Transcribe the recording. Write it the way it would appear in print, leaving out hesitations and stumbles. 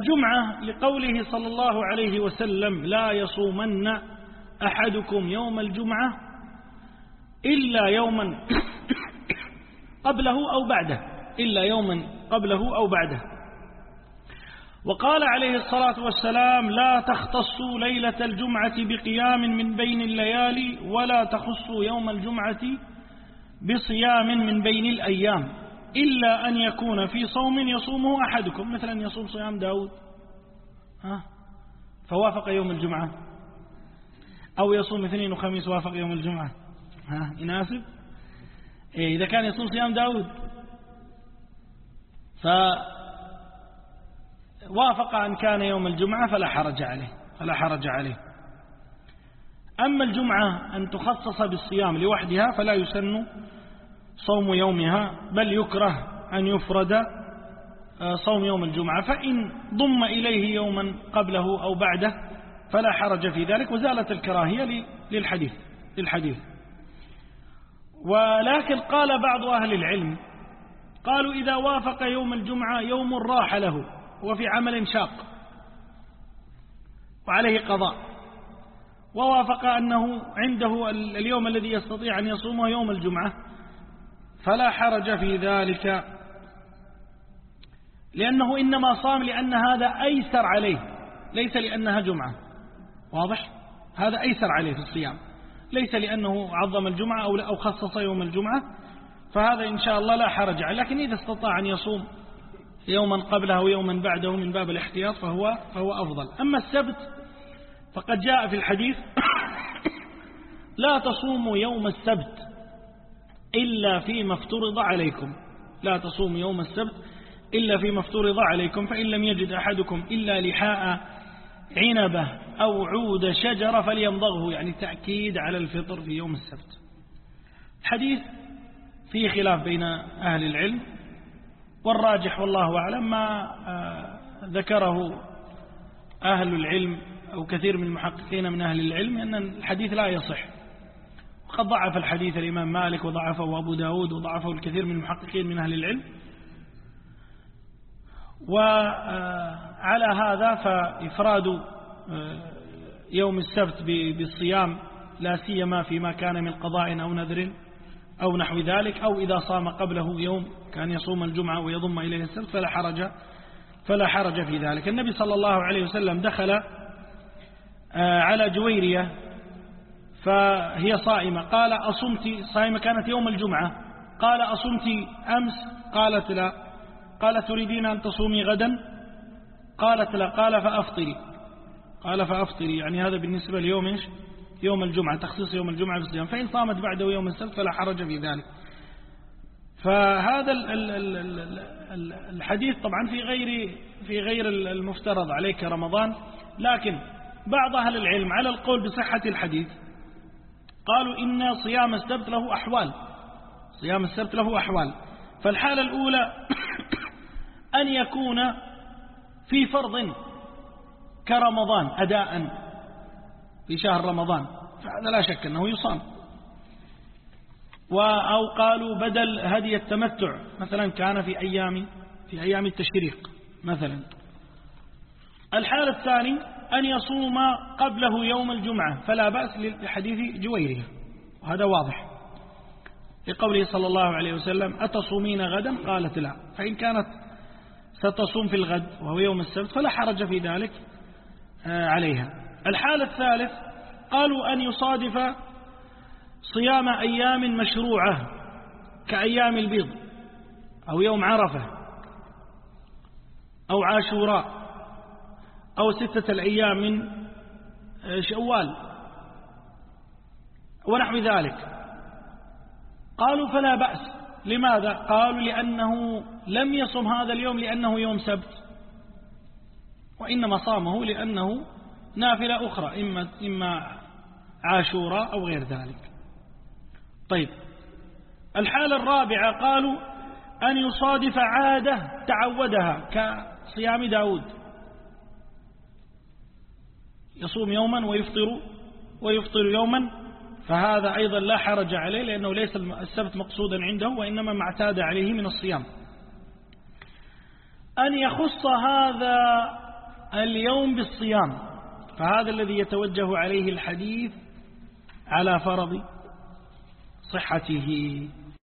الجمعة لقوله صلى الله عليه وسلم لا يصومن أحدكم يوم الجمعة إلا يوما قبله أو بعده، إلا يوما قبله أو بعده. وقال عليه الصلاة والسلام لا تختصوا ليلة الجمعة بقيام من بين الليالي ولا تخصوا يوم الجمعة بصيام من بين الأيام إلا أن يكون في صوم يصومه أحدكم، مثلا يصوم صيام داود فوافق يوم الجمعة، أو يصوم اثنين وخميس وافق يوم الجمعة، يناسب. إذا كان يصوم صيام داود فوافق أن كان يوم الجمعة فلا حرج عليه. أما الجمعة أن تخصص بالصيام لوحدها فلا يسن صوم يومها، بل يكره أن يفرد صوم يوم الجمعة، فإن ضم إليه يوما قبله أو بعده فلا حرج في ذلك، وزالت الكراهية للحديث. ولكن قال بعض أهل العلم قالوا إذا وافق يوم الجمعة يوم راح له وفي عمل شاق وعليه قضاء، ووافق أنه عنده اليوم الذي يستطيع أن يصومه يوم الجمعة فلا حرج في ذلك، لأنه إنما صام لأن هذا أيسر عليه ليس لأنها جمعة. واضح؟ هذا أيسر عليه في الصيام، ليس لأنه عظم الجمعة أو خصص يوم الجمعة، فهذا إن شاء الله لا حرج عليه. لكن إذا استطاع أن يصوم يوما قبله ويوما بعده من باب الاحتياط فهو أفضل. أما السبت فقد جاء في الحديث لا تصوموا يوم السبت إلا فيما افترض عليكم، لا تصوموا يوم السبت إلا فيما افترض عليكم، فإن لم يجد أحدكم إلا لحاء عنبة أو عود شجرة فليمضغه، يعني تأكيد على الفطر في يوم السبت. حديث فيه خلاف بين أهل العلم، والراجح والله أعلم ما ذكره أهل العلم أو كثير من المحققين من أهل العلم أن الحديث لا يصح، وقد ضعف الحديث الإمام مالك وضعفه أبو داود وضعفه الكثير من المحققين من أهل العلم. وعلى هذا فإفراد يوم السبت بالصيام لا سيما فيما كان من قضاء أو نذر أو نحو ذلك، أو إذا صام قبله يوم كان يصوم الجمعة ويضم إليه السبت فلا حرج في ذلك. النبي صلى الله عليه وسلم دخل على جويرية فهي صائمة، قال أصمت؟ صائمة كانت يوم الجمعة، قال أصمت أمس؟ قالت لا. قال تريدين أن تصومي غدا؟ قالت لا. قال فأفطري، يعني هذا بالنسبة ليوم إيش؟ يوم الجمعة، تخصيص يوم الجمعة بالصيام، فإن صامت بعده يوم السبت فلا حرج في ذلك. فهذا الحديث طبعا في غير المفترض عليك رمضان، لكن بعض أهل العلم على القول بصحة الحديث قالوا إن صيام السبت له أحوال. فالحالة الأولى أن يكون في فرض كرمضان أداء في شهر رمضان، فهذا لا شك أنه يصام. أو قالوا بدل هدي التمتع مثلا كان في أيام التشريق مثلا. الحالة الثانية أن يصوم قبله يوم الجمعة فلا بأس لحديث جويرية، وهذا واضح لقوله صلى الله عليه وسلم أتصومين غدا؟ قالت لا. فإن كانت ستصوم في الغد وهو يوم السبت فلا حرج في ذلك عليها. الحالة الثالث قالوا أن يصادف صيام أيام مشروعة كأيام البيض أو يوم عرفة أو عاشوراء أو 6 الأيام من شوال ونحو ذلك، قالوا فلا بأس. لماذا؟ قالوا لأنه لم يصم هذا اليوم لأنه يوم سبت، وإنما صامه لأنه نافلة أخرى إما عاشوراء أو غير ذلك. طيب، الحالة الرابعة قالوا أن يصادف عادة تعودها كصيام داود، يصوم يوما ويفطر يوما، فهذا أيضا لا حرج عليه لأنه ليس السبت مقصودا عنده وإنما ما اعتاد عليه من الصيام. أن يخص هذا اليوم بالصيام، فهذا الذي يتوجه عليه الحديث على فرض صحته.